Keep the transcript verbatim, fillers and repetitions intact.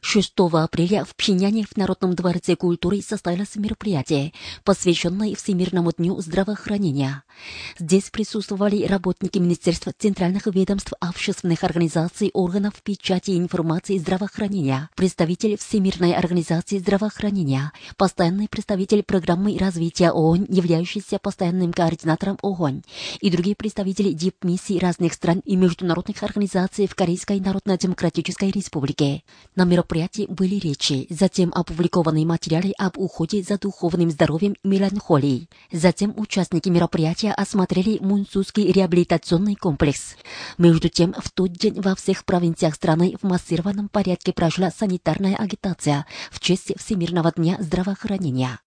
шестого апреля в Пхеньяне в Народном дворце культуры состоялось мероприятие, посвященное Всемирному дню здравоохранения. Здесь присутствовали работники Министерства центральных ведомств, общественных организаций, органов печати и информации здравоохранения, представитель Всемирной организации здравоохранения, постоянный представитель программы развития ООН, являющийся постоянным координатором ООН, и другие представители дипмиссий разных стран и международных организаций в Корейской Народно-Демократической Республике. На мероприятии были речи, затем опубликованы материалы об уходе за духовным здоровьем и меланхолией. Затем участники мероприятия осмотрели Мунсуский реабилитационный комплекс. Между тем, в тот день во всех провинциях страны в массированном порядке прошла санитарная агитация в честь Всемирного дня здравоохранения.